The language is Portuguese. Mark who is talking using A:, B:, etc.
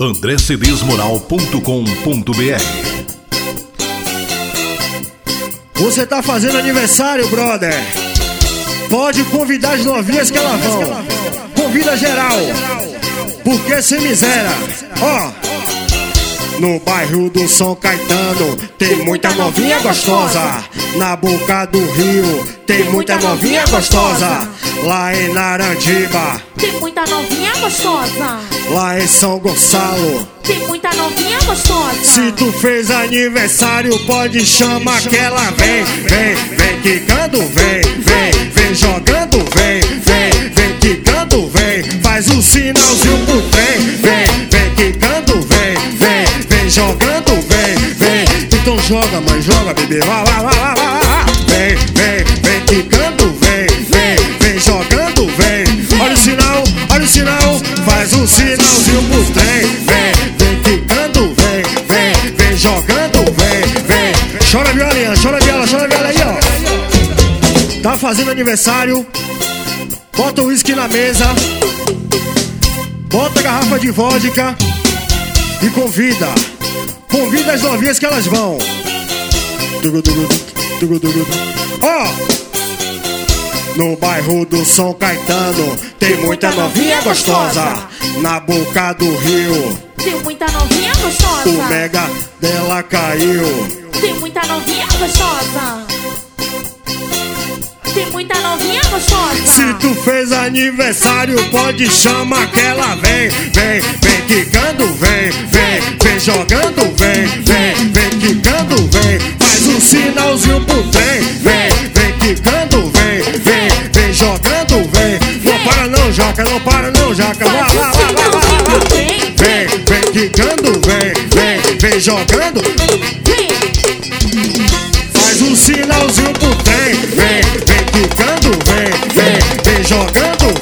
A: andrecedesmoral.com.br.
B: Você tá fazendo aniversário, brother? Pode convidar as novinhas que elas vão. Convida geral, porque sem miséria. Ó, no bairro do São Caetano tem muita novinha gostosa. Na boca do rio tem muita novinha gostosa. Lá em Narandiba
C: tem muita novinha gostosa.
B: Lá em São Gonçalo
C: tem muita novinha gostosa.
B: Se tu fez aniversário, pode chamar que ela vem. Vem, vem quicando, vem, vem, vem jogando, vem, vem, vem quicando, vem. Faz o sinalzinho pro trem. Vem, vem quicando, vem, vem, vem jogando, vem, vem. Então joga, mãe, joga, bebê, vai, vai, vai, vai, vai. Vem, vem, vem quicando, vem, vem, vem jogando, vem. Olha o sinal, olha o sinal. Faz o sinalzinho pro trem. Vem, vem quicando, vem, vem, vem jogando, vem, vem. Chora a violinha, chora a viola aí, ó. Tá fazendo aniversário, bota o uísque na mesa, bota a garrafa de vodka e convida as novinhas que elas vão. Ó, no bairro do São Caetano tem muita novinha gostosa. Na boca do rio
C: tem muita novinha gostosa.
B: o mega dela caiu.
C: Tem muita novinha gostosa. Tem muita novinha gostosa.
B: Se tu fez aniversário, pode chamar que ela vem. Vem, vem quicando, vem, vem, vem jogando, vem, vem, vem quicando, vem. Faz um sinalzinho pro trem. Vem, vem quicando, vem, vem, vem jogando, vem. Não para não, Jaca, não para não, Jaca. Vai, vai, vai, vai, vai. Vem, vem quicando, vem, vem, vem jogando. Faz um sinalzinho pro trem. Vem, vem quicando, vem, vem, vem jogando,